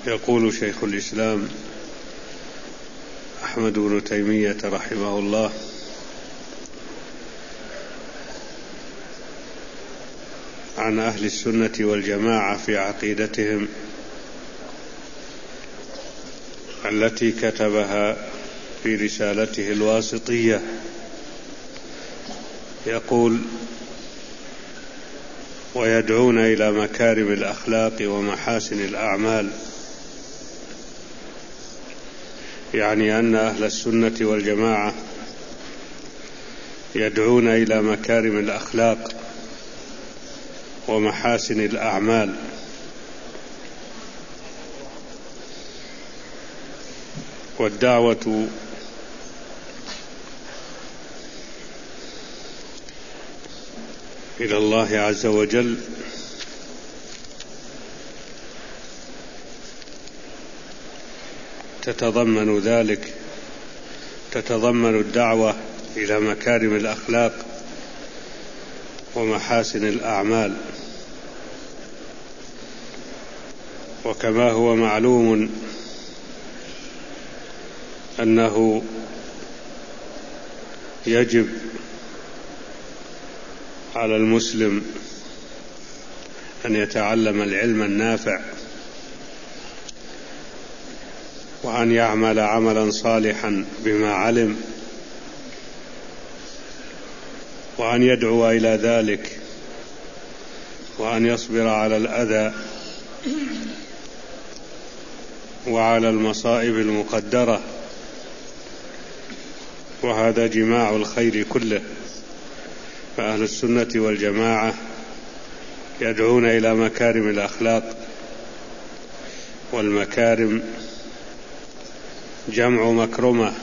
يقول شيخ الإسلام أحمد بن تيمية رحمه الله: عن أهل السنة والجماعة في عقيدتهم التي كتبها في رسالته الواسطية، يقول: ويدعون إلى مكارم الأخلاق ومحاسن الأعمال، يعني أن أهل السنة والجماعة يدعون إلى مكارم الأخلاق ومحاسن الأعمال، والدعوة إلى الله عز وجل تتضمن ذلك، تتضمن الدعوة إلى مكارم الأخلاق ومحاسن الأعمال. وكما هو معلوم أنه يجب على المسلم أن يتعلم العلم النافع، وأن يعمل عملا صالحا بما علم، وأن يدعو إلى ذلك، وأن يصبر على الأذى وعلى المصائب المقدرة، وهذا جماع الخير كله. فأهل السنة والجماعة يدعون إلى مكارم الأخلاق، والمكارم جمع مكرمة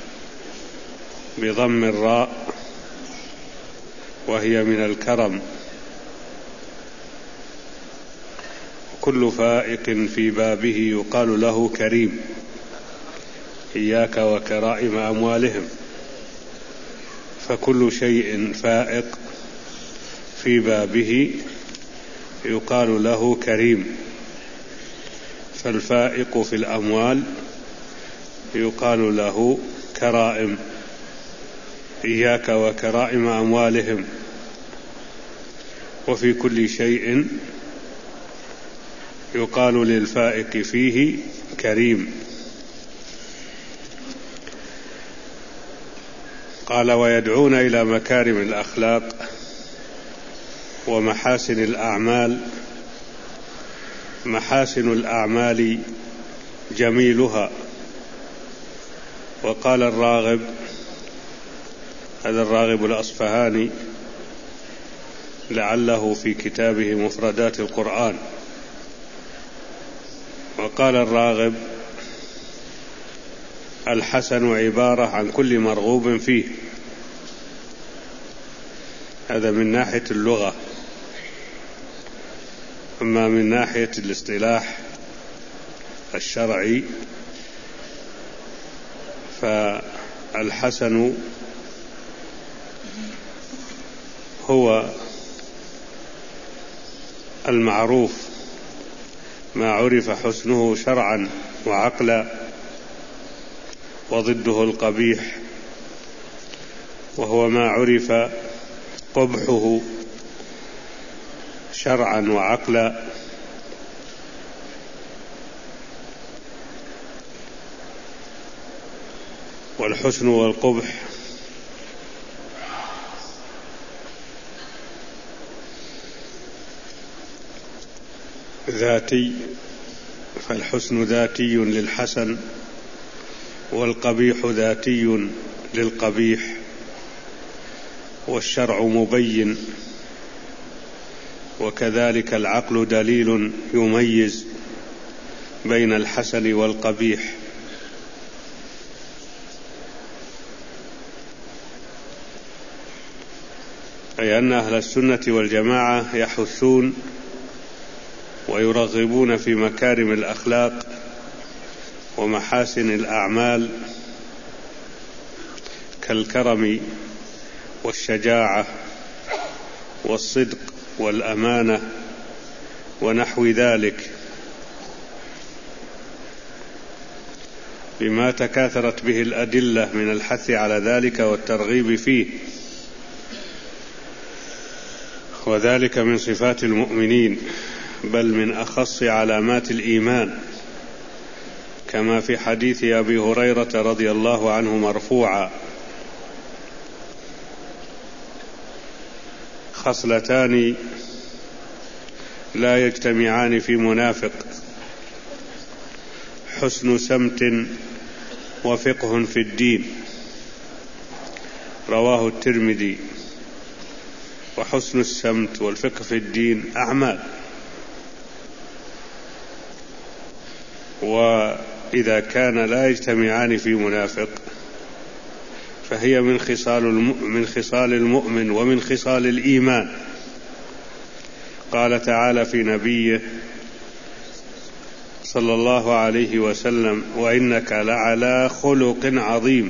بضم الراء، وهي من الكرم. كل فائق في بابه يقال له كريم، إياك وكرائم أموالهم. فكل شيء فائق في بابه يقال له كريم، فالفائق في الأموال يقال له كرائم، إياك وكرائم أموالهم. وفي كل شيء يقال للفائق فيه كريم. قال: ويدعون إلى مكارم الأخلاق ومحاسن الأعمال. محاسن الأعمال جميلها. وقال الراغب، هذا الراغب الأصفهاني، لعله في كتابه مفردات القرآن، وقال الراغب: الحسن عبارة عن كل مرغوب فيه. هذا من ناحية اللغة. أما من ناحية الاصطلاح الشرعي فالحسن هو المعروف، ما عرف حسنه شرعا وعقلا، وضده القبيح، وهو ما عرف قبحه شرعا وعقلا. والحسن والقبح ذاتي، فالحسن ذاتي للحسن، والقبيح ذاتي للقبيح، والشرع مبين، وكذلك العقل دليل يميز بين الحسن والقبيح. أي أن أهل السنة والجماعة يحثون ويرغبون في مكارم الأخلاق ومحاسن الأعمال، كالكرم والشجاعة والصدق والأمانة ونحو ذلك. بما تكاثرت به الأدلة من الحث على ذلك والترغيب فيه، وذلك من صفات المؤمنين، بل من أخص علامات الإيمان، كما في حديث أبي هريرة رضي الله عنه مرفوعا: خصلتان لا يجتمعان في منافق: حسن سمت وفقه في الدين. رواه الترمذي. وحسن السمت والفقه في الدين أعمال، وإذا كان لا يجتمعان في منافق فهي من خصال المؤمن ومن خصال الإيمان. قال تعالى في نبيه صلى الله عليه وسلم: وإنك لعلى خلق عظيم.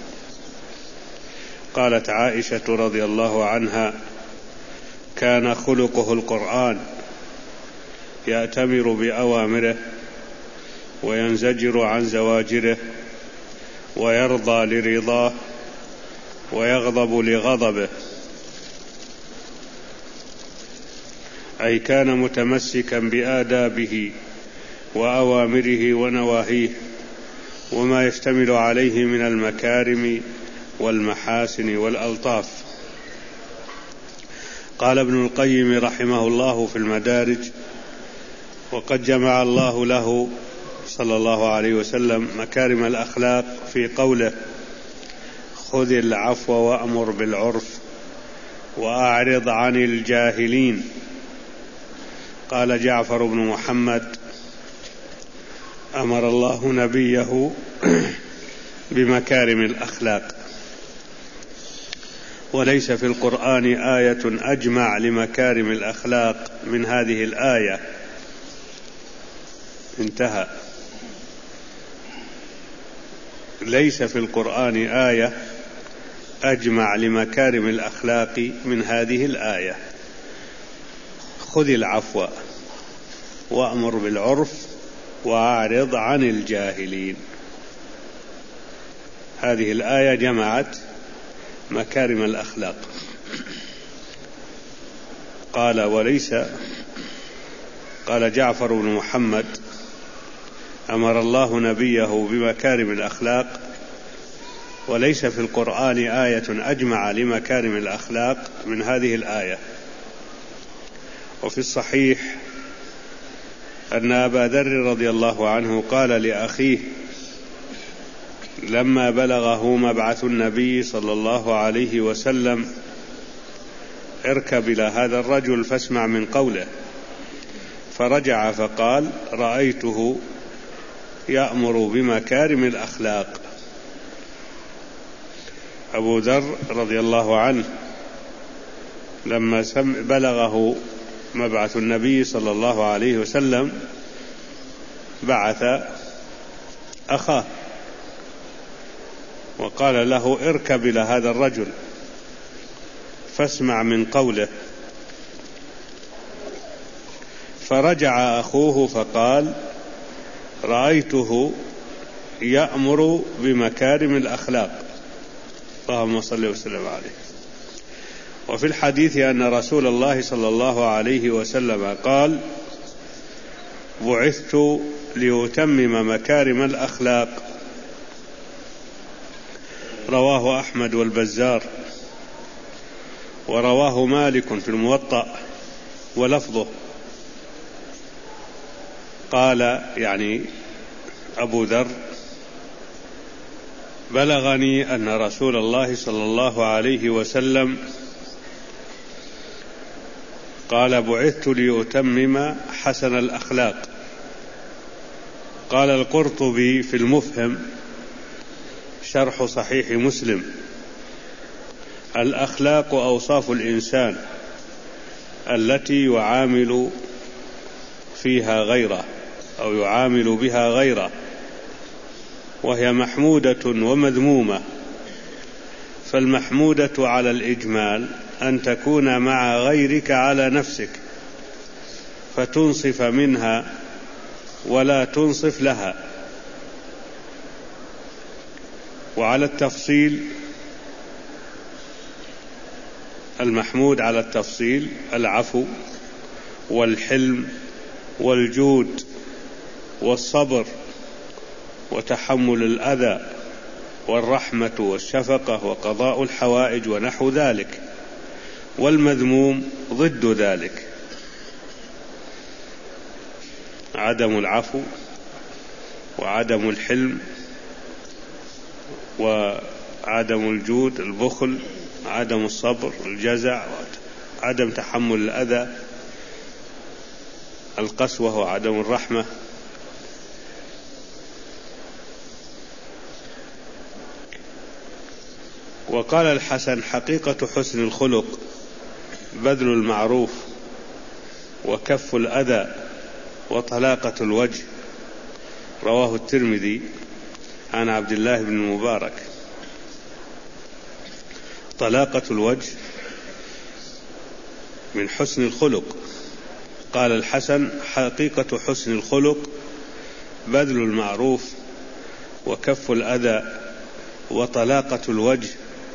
قالت عائشة رضي الله عنها: كان خلقه القرآن، يأتمر بأوامره وينزجر عن زواجره، ويرضى لرضاه ويغضب لغضبه. أي كان متمسكا بآدابه وأوامره ونواهيه وما يشتمل عليه من المكارم والمحاسن والألطاف. قال ابن القيم رحمه الله في المدارج: وقد جمع الله له صلى الله عليه وسلم مكارم الأخلاق في قوله: خذ العفو وأمر بالعرف وأعرض عن الجاهلين. قال جعفر بن محمد: أمر الله نبيه بمكارم الأخلاق، وليس في القرآن آية أجمع لمكارم الأخلاق من هذه الآية. انتهى. ليس في القرآن آية أجمع لمكارم الأخلاق من هذه الآية: خذ العفو وأمر بالعرف وأعرض عن الجاهلين. هذه الآية جمعت مكارم الأخلاق. قال جعفر بن محمد: أمر الله نبيه بمكارم الأخلاق، وليس في القرآن آية أجمع لمكارم الأخلاق من هذه الآية. وفي الصحيح أن أبا ذر رضي الله عنه قال لأخيه لما بلغه مبعث النبي صلى الله عليه وسلم: اركب إلى هذا الرجل فاسمع من قوله. فرجع فقال: رأيته يأمر بمكارم الأخلاق. أبو ذر رضي الله عنه لما بلغه مبعث النبي صلى الله عليه وسلم بعث أخاه وقال له: اركب إلى هذا الرجل فاسمع من قوله. فرجع أخوه فقال: رأيته يأمر بمكارم الأخلاق. اللهم صل وسلم عليه. وفي الحديث أن رسول الله صلى الله عليه وسلم قال: بعثت لأتمم مكارم الأخلاق. رواه أحمد والبزار، ورواه مالك في الموطأ ولفظه. قال يعني أبو ذر: بلغني أن رسول الله صلى الله عليه وسلم قال: بعثت لأتمم حسن الأخلاق. قال القرطبي في المفهم شرح صحيح مسلم: الأخلاق أوصاف الإنسان التي يعامل فيها غيره أو يعامل بها غيره، وهي محمودة ومذمومة. فالمحمودة على الإجمال أن تكون مع غيرك على نفسك فتنصف منها ولا تنصف لها، وعلى التفصيل المحمود على التفصيل العفو والحلم والجود والصبر وتحمل الأذى والرحمة والشفقة وقضاء الحوائج ونحو ذلك. والمذموم ضد ذلك: عدم العفو وعدم الحلم وعدم الجود، البخل، عدم الصبر، الجزع، عدم تحمل الأذى، القسوة وعدم الرحمة. وقال الحسن: حقيقة حسن الخلق بذل المعروف وكف الأذى وطلاقة الوجه. رواه الترمذي عن عبد الله بن المبارك. طلاقة الوجه من حسن الخلق. قال الحسن: حقيقة حسن الخلق بذل المعروف وكف الأذى وطلاقة الوجه،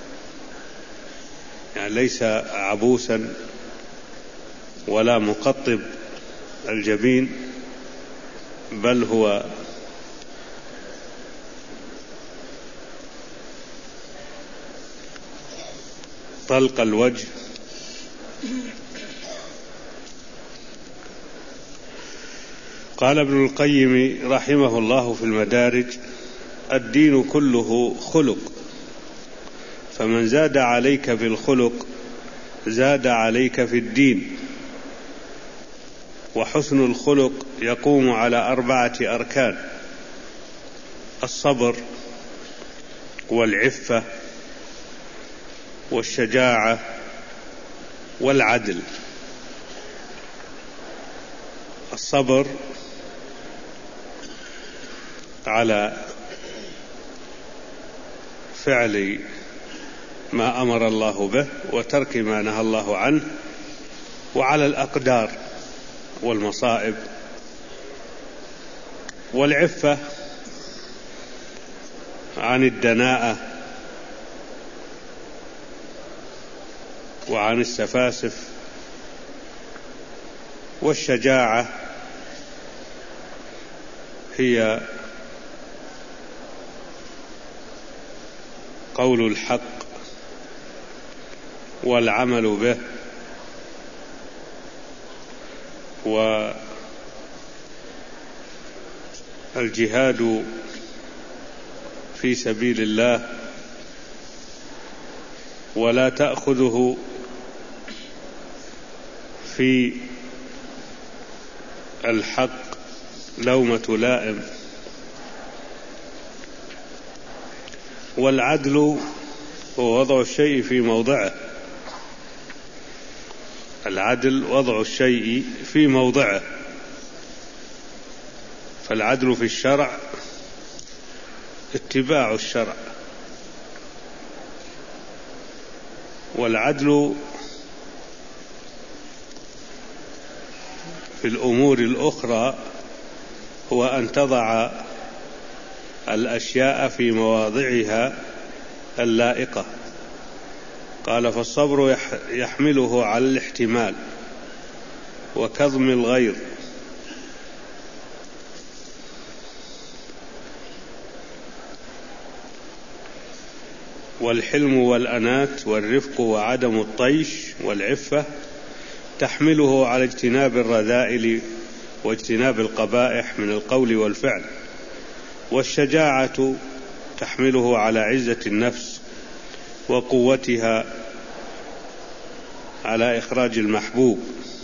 يعني ليس عبوسا ولا مقطب الجبين، بل هو طلق الوجه. قال ابن القيم رحمه الله في المدارج: الدين كله خلق، فمن زاد عليك في الخلق زاد عليك في الدين. وحسن الخلق يقوم على 4 أركان: الصبر والعفة والشجاعة والعدل. الصبر على فعل ما أمر الله به وترك ما نهى الله عنه، وعلى الأقدار والمصائب. والعفة عن الدناءة وعن السفاسف. والشجاعة هي قول الحق والعمل به والجهاد في سبيل الله، ولا تأخذه في الحق لومة لائم. والعدل هو وضع الشيء في موضعه. العدل وضع الشيء في موضعه. فالعدل في الشرع اتباع الشرع، والعدل في الأمور الأخرى هو أن تضع الأشياء في مواضعها اللائقة. قال: فالصبر يحمله على الاحتمال وكظم الغيظ. والحلم والأنات والرفق وعدم الطيش والعفة تحمله على اجتناب الرذائل واجتناب القبائح من القول والفعل. والشجاعة تحمله على عزة النفس وقوتها على إخراج المحبوب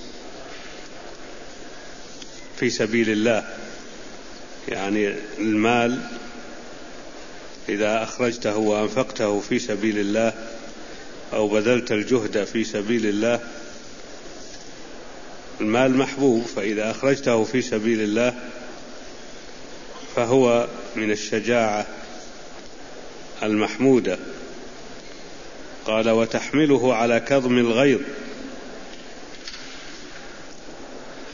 في سبيل الله. يعني المال إذا أخرجته وأنفقته في سبيل الله أو بذلت الجهد في سبيل الله، المال محبوب، فإذا أخرجته في سبيل الله فهو من الشجاعة المحمودة. قال: وتحمله على كظم الغيظ.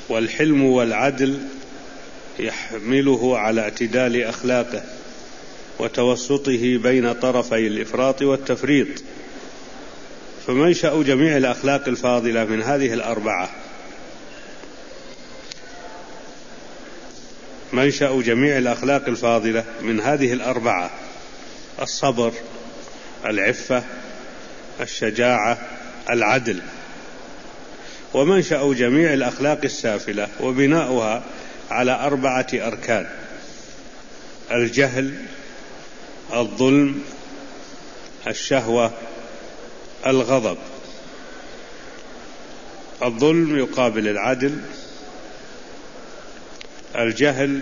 والحلم والعدل يحمله على اعتدال أخلاقه وتوسطه بين طرفي الإفراط والتفريط. فمنشأ جميع الأخلاق الفاضلة من هذه الأربعة، منشأ جميع الأخلاق الفاضلة من هذه الأربعة: الصبر، العفة، الشجاعة، العدل. ومنشأ جميع الأخلاق السافلة وبناؤها على 4 أركان: الجهل، الظلم، الشهوة، الغضب. الظلم يقابل العدل، الجهل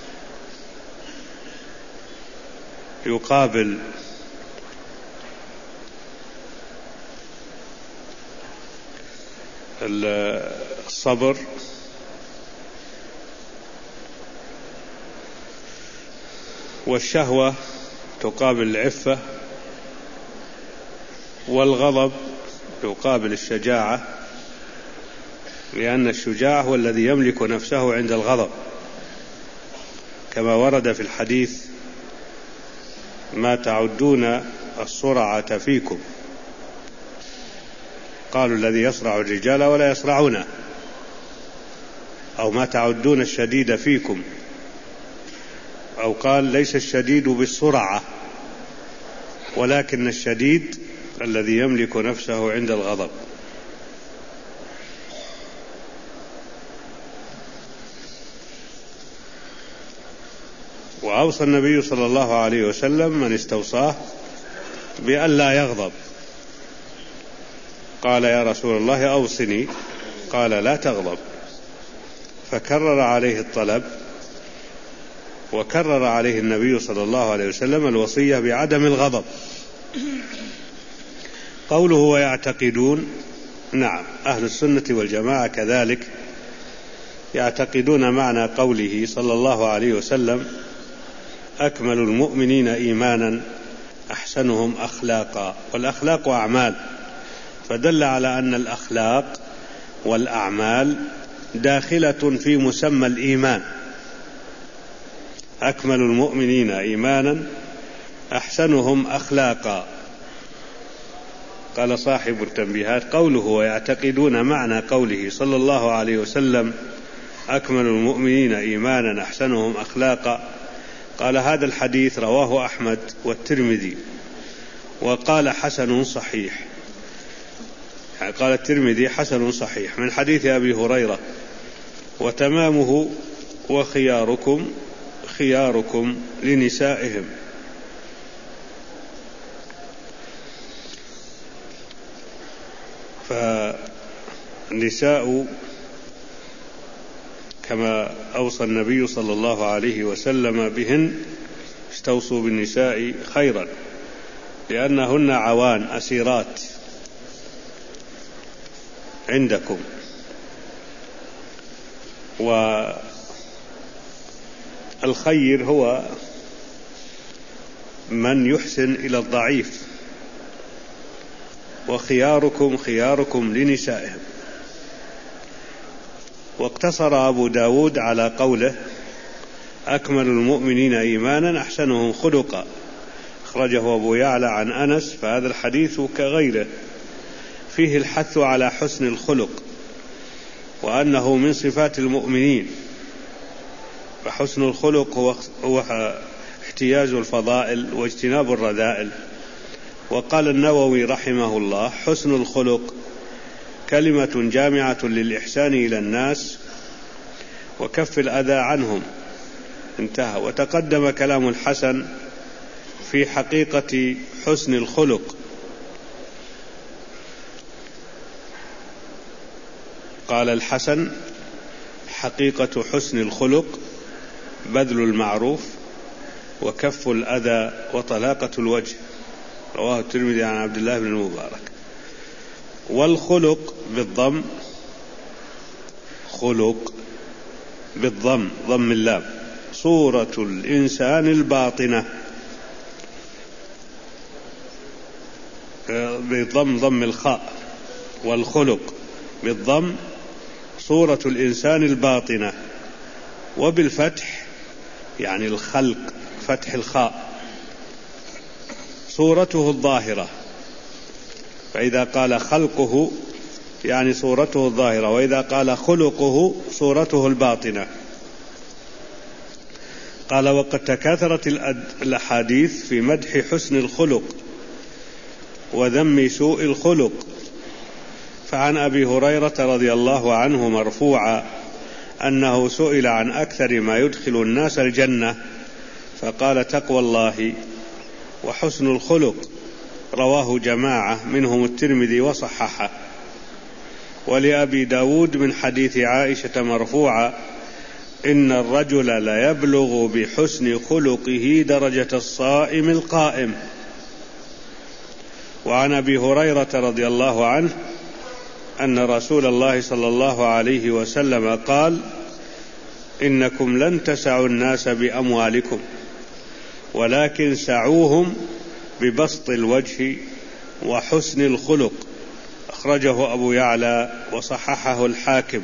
يقابل الصبر، والشهوة تقابل العفة، والغضب يقابل الشجاعة، لأن الشجاع هو الذي يملك نفسه عند الغضب، كما ورد في الحديث: ما تعدون الصرعة فيكم؟ قالوا: الذي يصرع الرجال ولا يصرعونه. أو ما تعدون الشديد فيكم؟ أو قال: ليس الشديد بالسرعة، ولكن الشديد الذي يملك نفسه عند الغضب. وأوصى النبي صلى الله عليه وسلم من استوصاه بأن لا يغضب. قال: يا رسول الله أوصني. قال: لا تغضب. فكرر عليه الطلب، وكرر عليه النبي صلى الله عليه وسلم الوصية بعدم الغضب. قوله ويعتقدون، نعم، أهل السنة والجماعة كذلك يعتقدون معنى قوله صلى الله عليه وسلم: أكمل المؤمنين إيمانا أحسنهم أخلاقا. والأخلاق أعمال، فدل على أن الأخلاق والأعمال داخلة في مسمى الإيمان. أكمل المؤمنين إيمانا أحسنهم أخلاقا. قال صاحب التنبيهات: قوله ويعتقدون معنى قوله صلى الله عليه وسلم: أكمل المؤمنين إيمانا أحسنهم أخلاقا. قال: هذا الحديث رواه أحمد والترمذي، وقال حسن صحيح. قال الترمذي حسن صحيح من حديث أبي هريرة: وتمامه وخياركم خياركم لنسائهم. فالنساء كما أوصى النبي صلى الله عليه وسلم بهن: استوصوا بالنساء خيرا، لأنهن عوان أسيرات عندكم. والخير هو من يحسن إلى الضعيف، وخياركم خياركم لنسائهم. واقتصر أبو داود على قوله: أكمل المؤمنين إيمانا أحسنهم خلقا. أخرجه أبو يعلى عن أنس. فهذا الحديث كغيره فيه الحث على حسن الخلق، وأنه من صفات المؤمنين. فحسن الخلق هو احتياز الفضائل واجتناب الرذائل. وقال النووي رحمه الله: حسن الخلق كلمة جامعة للإحسان إلى الناس وكف الأذى عنهم. انتهى. وتقدم كلام الحسن في حقيقة حسن الخلق. قال الحسن: حقيقة حسن الخلق بذل المعروف وكف الأذى وطلاقة الوجه. رواه الترمذي عن عبد الله بن المبارك. والخلق بالضم، خلق بالضم، ضم اللام، صورة الإنسان الباطنة، بضم ضم الخاء. والخلق بالضم صورة الإنسان الباطنة، وبالفتح يعني الخلق، فتح الخاء، صورته الظاهرة، فإذا قال خلقه يعني صورته الظاهرة، وإذا قال خلقه صورته الباطنة. قال: وقد تكاثرت الأحاديث في مدح حسن الخلق وذم سوء الخلق، فعن أبي هريرة رضي الله عنه مرفوعا أنه سئل عن أكثر ما يدخل الناس الجنة فقال: تقوى الله وحسن الخلق، رواه جماعة منهم الترمذي وصححه. ولأبي داود من حديث عائشة مرفوعا: إن الرجل لا يبلغ بحسن خلقه درجة الصائم القائم. وعن أبي هريرة رضي الله عنه أن رسول الله صلى الله عليه وسلم قال: إنكم لن تسعوا الناس بأموالكم ولكن سعوهم ببسط الوجه وحسن الخلق، أخرجه أبو يعلى وصححه الحاكم.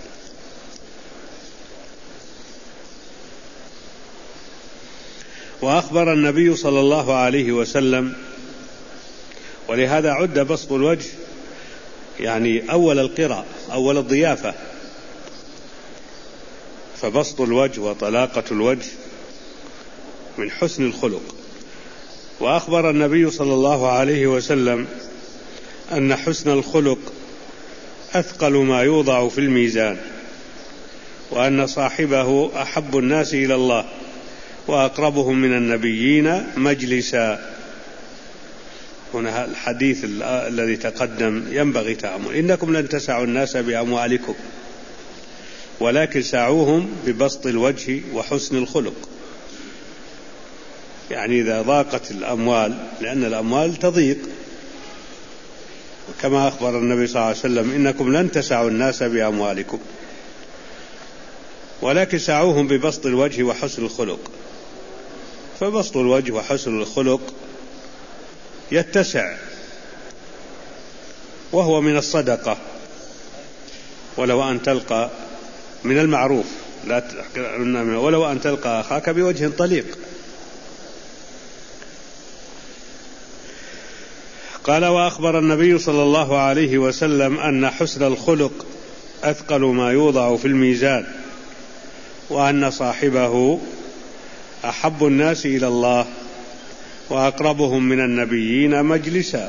وأخبر النبي صلى الله عليه وسلم، ولهذا عد بسط الوجه يعني أول القراء، أول الضيافة، فبسط الوجه وطلاقة الوجه من حسن الخلق. وأخبر النبي صلى الله عليه وسلم أن حسن الخلق أثقل ما يوضع في الميزان، وأن صاحبه أحب الناس إلى الله وأقربهم من النبيين مجلسا. هنا الحديث الذي تقدم ينبغي تأمل: إنكم لن تسعوا الناس بأموالكم ولكن سعوهم ببسط الوجه وحسن الخلق. يعني إذا ضاقت الأموال، لأن الأموال تضيق، كما أخبر النبي صلى الله عليه وسلم: إنكم لن تسعوا الناس بأموالكم ولكن سعوهم ببسط الوجه وحسن الخلق. فبسط الوجه وحسن الخلق يتسع، وهو من الصدقة، ولو أن تلقى من المعروف، ولو أن تلقى أخاك بوجه طليق. قال: وأخبر النبي صلى الله عليه وسلم أن حسن الخلق أثقل ما يوضع في الميزان، وأن صاحبه أحب الناس إلى الله وأقربهم من النبيين مجلسا.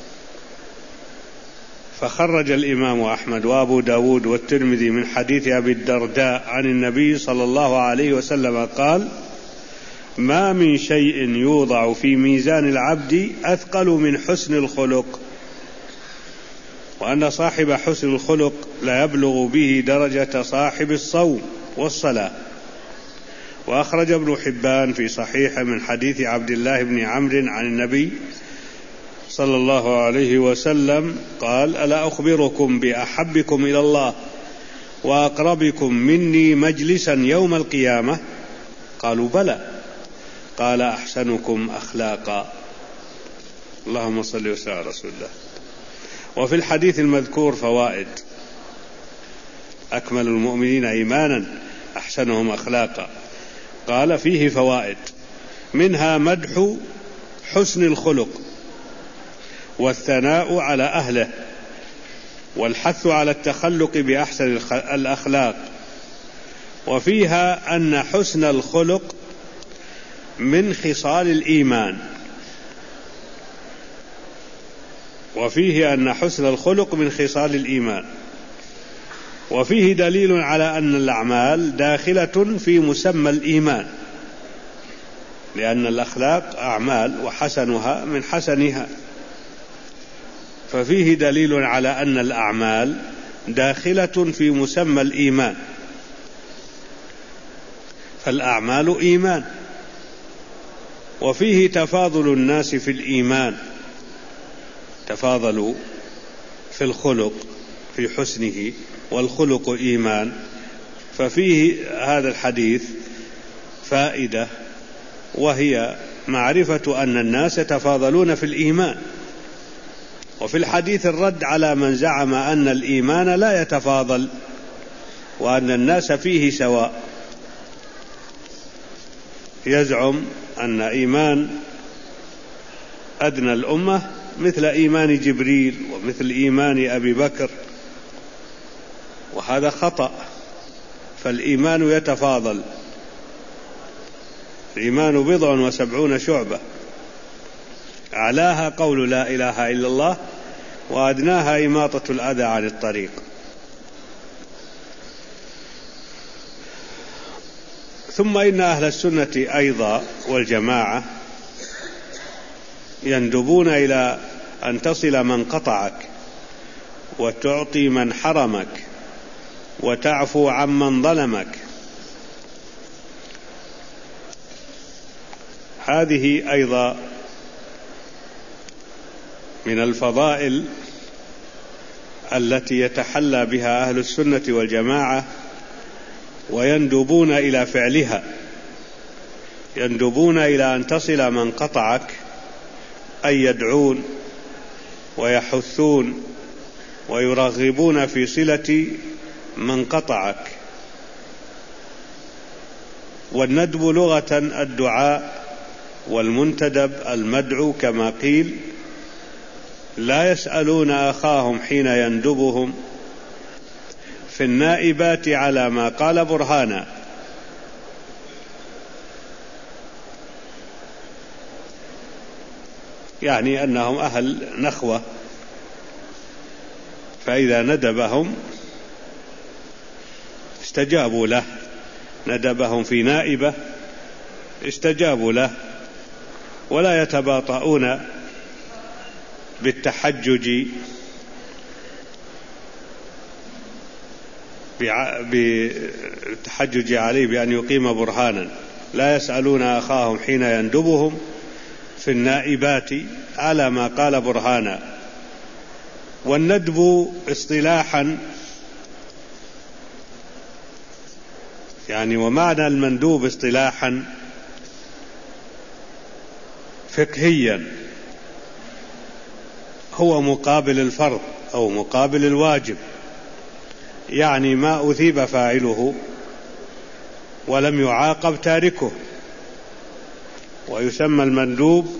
فخرج الإمام أحمد وأبو داود والترمذي من حديث أبي الدرداء عن النبي صلى الله عليه وسلم قال: ما من شيء يوضع في ميزان العبد أثقل من حسن الخلق، وأن صاحب حسن الخلق لا يبلغ به درجة صاحب الصوم والصلاة. وأخرج ابن حبان في صحيح من حديث عبد الله بن عمرو عن النبي صلى الله عليه وسلم قال: ألا أخبركم بأحبكم إلى الله وأقربكم مني مجلسا يوم القيامة؟ قالوا: بلى. قال: أحسنكم أخلاقا. اللهم صل وسلم على رسول الله. وفي الحديث المذكور فوائد: أكمل المؤمنين إيمانا أحسنهم أخلاقا. قال: فيه فوائد، منها مدح حسن الخلق والثناء على أهله والحث على التخلق بأحسن الأخلاق. وفيها أن حسن الخلق من خصال الإيمان. وفيه أن حسن الخلق من خصال الإيمان. وفيه دليل على أن الأعمال داخلة في مسمى الإيمان، لأن الأخلاق أعمال وحسنها من حسنها، ففيه دليل على أن الأعمال داخلة في مسمى الإيمان، فالأعمال إيمان. وفيه تفاضل الناس في الإيمان، تفاضلوا في الخلق في حسنه، والخلق إيمان. ففيه هذا الحديث فائدة، وهي معرفة أن الناس يتفاضلون في الإيمان. وفي الحديث الرد على من زعم أن الإيمان لا يتفاضل وأن الناس فيه سواء. يزعم أن إيمان أدنى الأمة مثل إيمان جبريل ومثل إيمان أبي بكر، وهذا خطأ. فالإيمان يتفاضل، الإيمان 70 شعبة، أعلاها قول لا إله إلا الله، وأدناها إماطة الأذى عن الطريق. ثم إن أهل السنة أيضا والجماعة يندبون إلى أن تصل من قطعك، وتعطي من حرمك، وتعفو عمن ظلمك. هذه أيضا من الفضائل التي يتحلى بها أهل السنة والجماعة، ويندبون إلى فعلها، يندبون إلى أن تصل من قطعك، أي يدعون ويحثون ويرغبون في صلة من قطعك. والندب لغة الدعاء، والمنتدب المدعو، كما قيل: لا يسألون أخاهم حين يندبهم في النائبات على ما قال برهانا. يعني أنهم أهل نخوة، فإذا ندبهم استجابوا له، ندبهم في نائبة استجابوا له، ولا يتباطؤون بالتحجج عليه بأن يقيم برهانا. لا يسألون أخاهم حين يندبهم في النائبات على ما قال برهانا. والندب اصطلاحا، يعني ومعنى المندوب اصطلاحا فقهيا هو مقابل الفرض أو مقابل الواجب، يعني ما أثيب فاعله ولم يعاقب تاركه. ويسمى المندوب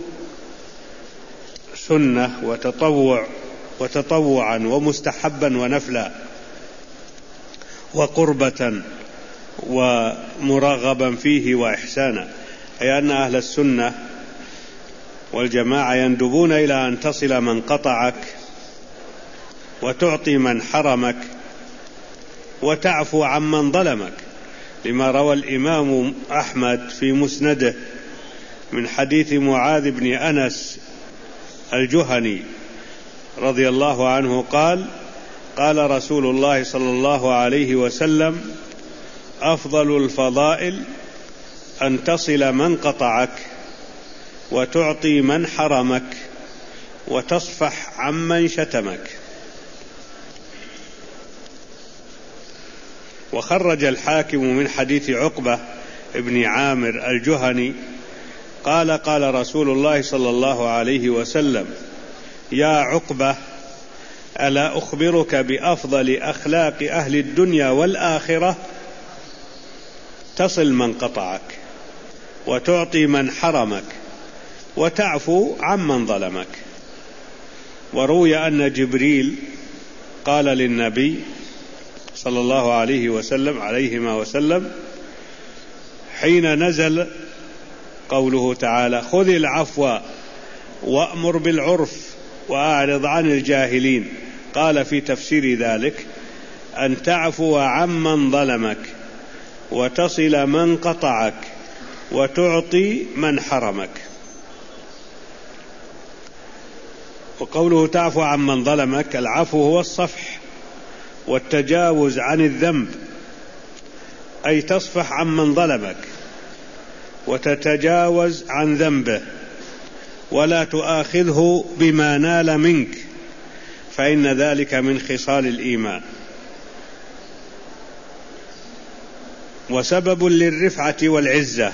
سنة وتطوعا ومستحبا ونفلا وقربة ومرغبا فيه وإحسانا، أي أن أهل السنة والجماعة يندبون إلى أن تصل من قطعك، وتعطي من حرمك، وتعفو عمن ظلمك، لما روى الإمام أحمد في مسنده من حديث معاذ بن أنس الجهني رضي الله عنه قال: قال رسول الله صلى الله عليه وسلم: أفضل الفضائل أن تصل من قطعك، وتعطي من حرمك، وتصفح عمن شتمك. وخرج الحاكم من حديث عقبة ابن عامر الجهني قال: قال رسول الله صلى الله عليه وسلم: يا عقبة، ألا أخبرك بأفضل أخلاق أهل الدنيا والآخرة؟ تصل من قطعك، وتعطي من حرمك، وتعفو عمن ظلمك. وروي أن جبريل قال للنبي صلى الله عليه وسلم عليهما وسلم حين نزل قوله تعالى: خذ العفو وأمر بالعرف وأعرض عن الجاهلين، قال في تفسير ذلك: أن تعفو عمن ظلمك، وتصل من قطعك، وتعطي من حرمك. وقوله تعفو عمن ظلمك، العفو هو الصفح والتجاوز عن الذنب، أي تصفح عمن ظلمك وتتجاوز عن ذنبه، ولا تؤاخذه بما نال منك، فإن ذلك من خصال الإيمان. وسبب للرفعة والعزة،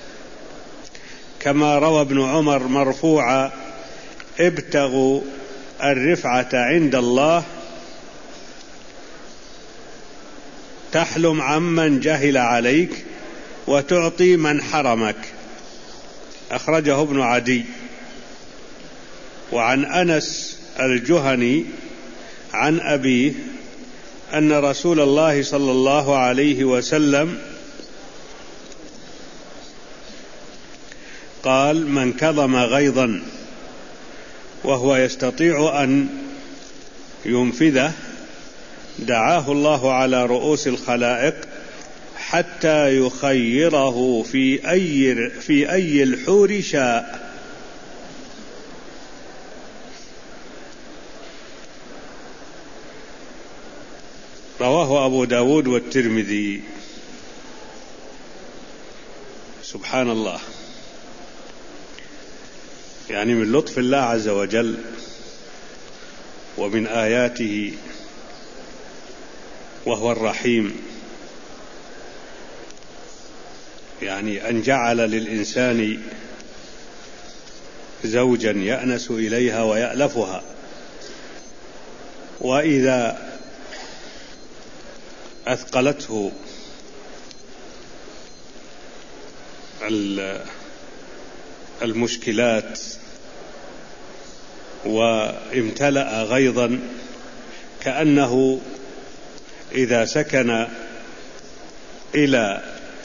كما روى ابن عمر مرفوعا: ابتغوا الرفعة عند الله تحلم عمن جهل عليك، وتعطي من حرمك. أخرجه ابن عدي. وعن أنس الجهني عن أبيه أن رسول الله صلى الله عليه وسلم قال: من كظم غيظا وهو يستطيع أن ينفذه دعاه الله على رؤوس الخلائق حتى يخيره في أي الحور شاء. رواه أبو داود والترمذي. سبحان الله، يعني من لطف الله عز وجل ومن آياته وهو الرحيم، يعني أن جعل للإنسان زوجا يأنس إليها ويألفها، وإذا أثقلته المشكلات وامتلأ غيظا كأنه إذا سكن إلى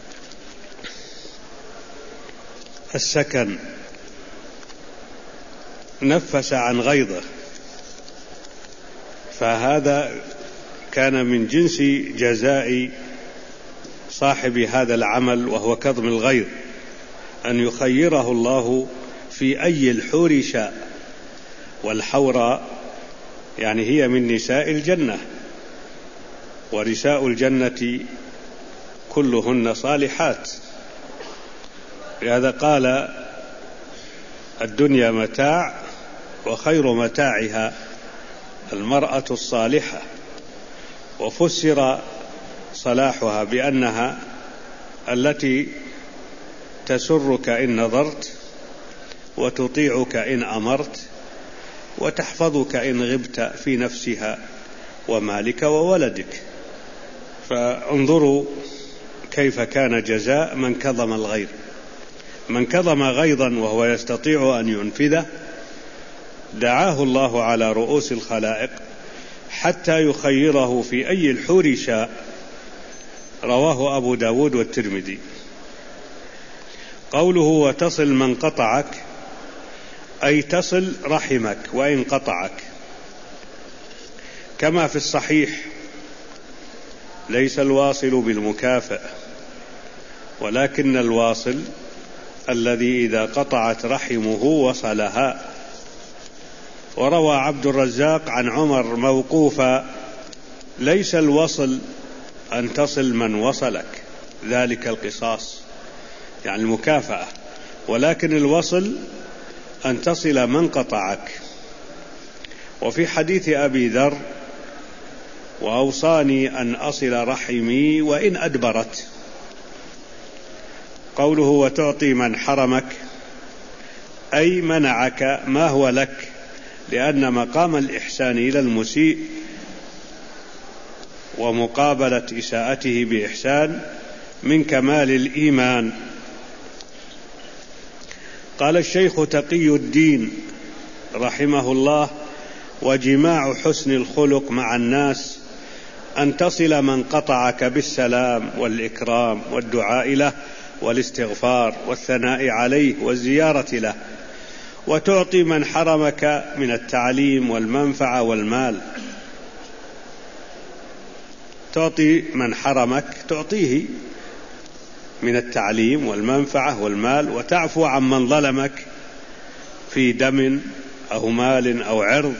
السكن نفس عن غيظه، فهذا كان من جنس جزاء صاحب هذا العمل وهو كظم الغيظ، أن يخيره الله في أي الحور شاء. والحور يعني هي من نساء الجنة، ونساء الجنة كلهن صالحات، لهذا قال: الدنيا متاع وخير متاعها المرأة الصالحة. وفسر صلاحها بأنها التي تسرك إن نظرت، وتطيعك إن أمرت، وتحفظك إن غبت في نفسها ومالك وولدك. فانظروا كيف كان جزاء من كظم الغيظ. من كظم غيظا وهو يستطيع أن ينفذه دعاه الله على رؤوس الخلائق حتى يخيره في أي الحور شاء. رواه أبو داود والترمذي. قوله: وتصل من قطعك، أي تصل رحمك وإن قطعك، كما في الصحيح: ليس الواصل بالمكافئ، ولكن الواصل الذي إذا قطعت رحمه وصلها. وروى عبد الرزاق عن عمر موقوفا: ليس الوصل أن تصل من وصلك، ذلك القصاص يعني المكافأة، ولكن الوصل أن تصل من قطعك. وفي حديث أبي ذر: وأوصاني أن أصل رحمي وإن أدبرت. قوله: وتعطي من حرمك، أي منعك ما هو لك، لأن مقام الإحسان إلى المسيء ومقابلة إساءته بإحسان من كمال الإيمان. قال الشيخ تقي الدين رحمه الله: وجماع حسن الخلق مع الناس أن تصل من قطعك بالسلام والإكرام والدعاء له والاستغفار والثناء عليه والزيارة له، وتعطي من حرمك من التعليم والمنفعة والمال. تعطي من حرمك، تعطيه من التعليم والمنفعة والمال، وتعفو عن من ظلمك في دم أو مال أو عرض،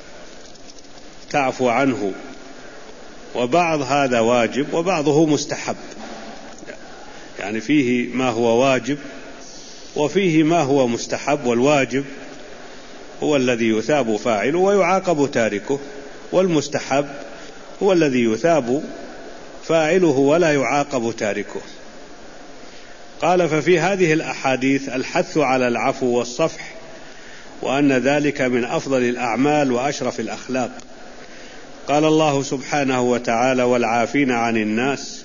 تعفو عنه. وبعض هذا واجب وبعضه مستحب، يعني فيه ما هو واجب وفيه ما هو مستحب. والواجب هو الذي يثاب فاعله ويعاقب تاركه، والمستحب هو الذي يثاب فاعله ولا يعاقب تاركه. قال: ففي هذه الأحاديث الحث على العفو والصفح، وأن ذلك من أفضل الأعمال وأشرف الأخلاق. قال الله سبحانه وتعالى: والعافين عن الناس.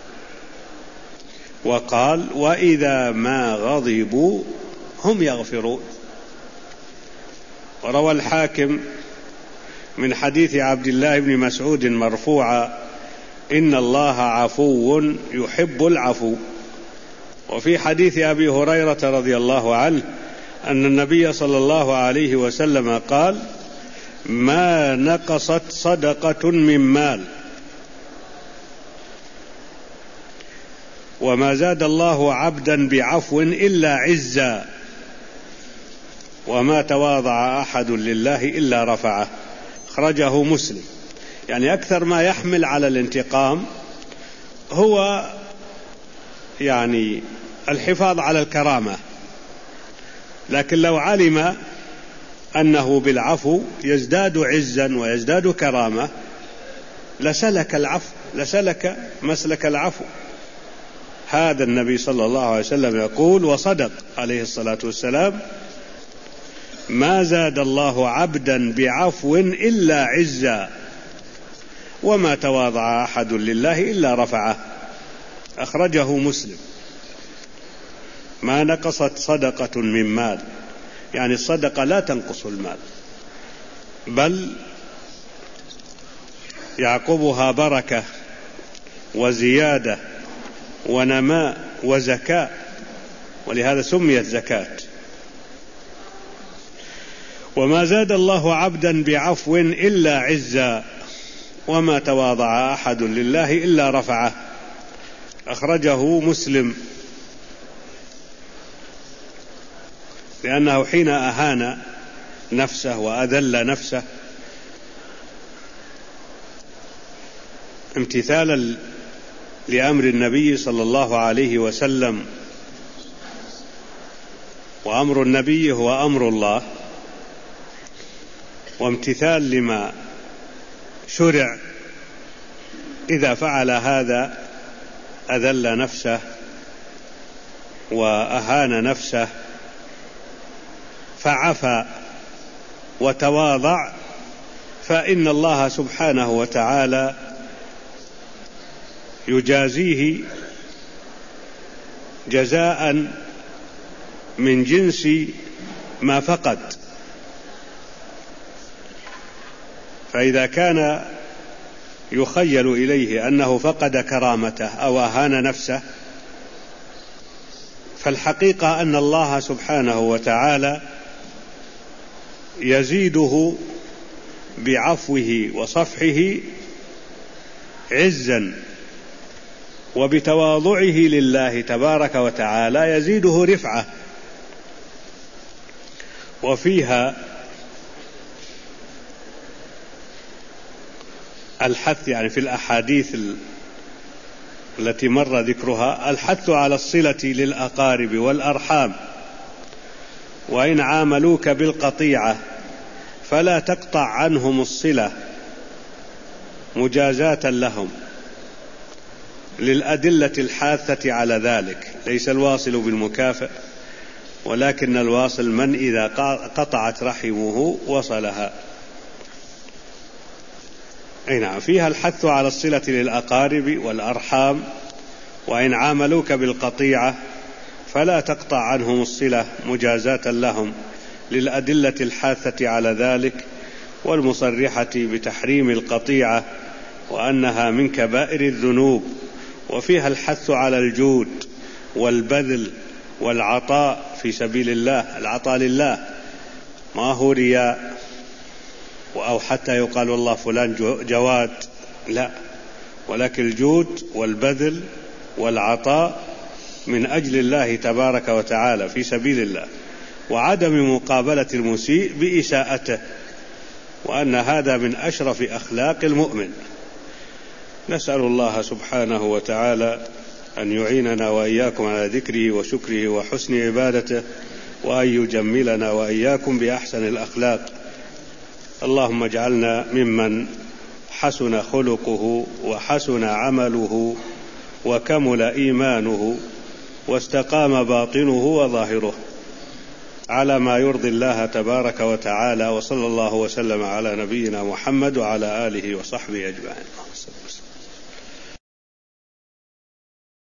وقال: وإذا ما غضبوا هم يغفرون. وروى الحاكم من حديث عبد الله بن مسعود مرفوعا: إن الله عفو يحب العفو. وفي حديث أبي هريرة رضي الله عنه أن النبي صلى الله عليه وسلم قال: ما نقصت صدقة من مال وما زاد الله عبدا بعفو إلا عزا وما تواضع أحد لله إلا رفعه. أخرجه مسلم. يعني أكثر ما يحمل على الانتقام هو يعني الحفاظ على الكرامة، لكن لو علم أنه بالعفو يزداد عزا ويزداد كرامة لسلك مسلك العفو. هذا النبي صلى الله عليه وسلم يقول، وصدق عليه الصلاة والسلام: ما زاد الله عبدا بعفو إلا عزا وما تواضع أحد لله إلا رفعه. أخرجه مسلم. ما نقصت صدقة من مال، يعني الصدقة لا تنقص المال، بل يعقبها بركة وزيادة ونماء وزكاة، ولهذا سميت زكاة. وما زاد الله عبدا بعفو إلا عزا وما تواضع أحد لله إلا رفعه. أخرجه مسلم. لأنه حين أهان نفسه وأذل نفسه امتثالا لأمر النبي صلى الله عليه وسلم، وأمر النبي هو أمر الله، وامتثال لما شرع، إذا فعل هذا أذل نفسه وأهان نفسه فعفى وتواضع، فإن الله سبحانه وتعالى يجازيه جزاء من جنس ما فقد. فإذا كان يخيل إليه أنه فقد كرامته أو أهان نفسه، فالحقيقة أن الله سبحانه وتعالى يزيده بعفوه وصفحه عزا، وبتواضعه لله تبارك وتعالى يزيده رفعة. وفيها الحث، يعني في الأحاديث التي مر ذكرها، الحث على الصلة للأقارب والأرحام، وإن عاملوك بالقطيعة فلا تقطع عنهم الصلة مجازاة لهم، للأدلة الحاثة على ذلك. ليس الواصل بالمكافئ، ولكن الواصل من إذا قطعت رحمه وصلها. نعم، فيها الحث على الصلة للأقارب والأرحام، وإن عاملوك بالقطيعة فلا تقطع عنهم الصلة مجازاة لهم، للأدلة الحاثة على ذلك والمصرحة بتحريم القطيعة وأنها من كبائر الذنوب. وفيها الحث على الجود والبذل والعطاء في سبيل الله، العطاء لله، ما هو رياء أو حتى يقال والله فلان جواد، لا، ولكن الجود والبذل والعطاء من أجل الله تبارك وتعالى في سبيل الله، وعدم مقابلة المسيء بإساءته، وأن هذا من أشرف أخلاق المؤمن. نسأل الله سبحانه وتعالى أن يعيننا وإياكم على ذكره وشكره وحسن عبادته، وأن يجملنا وإياكم بأحسن الأخلاق. اللهم اجعلنا ممن حسن خلقه وحسن عمله وكمل إيمانه واستقام باطنه وظاهره على ما يرضي الله تبارك وتعالى. وصلى الله وسلم على نبينا محمد وعلى آله وصحبه أجمعين.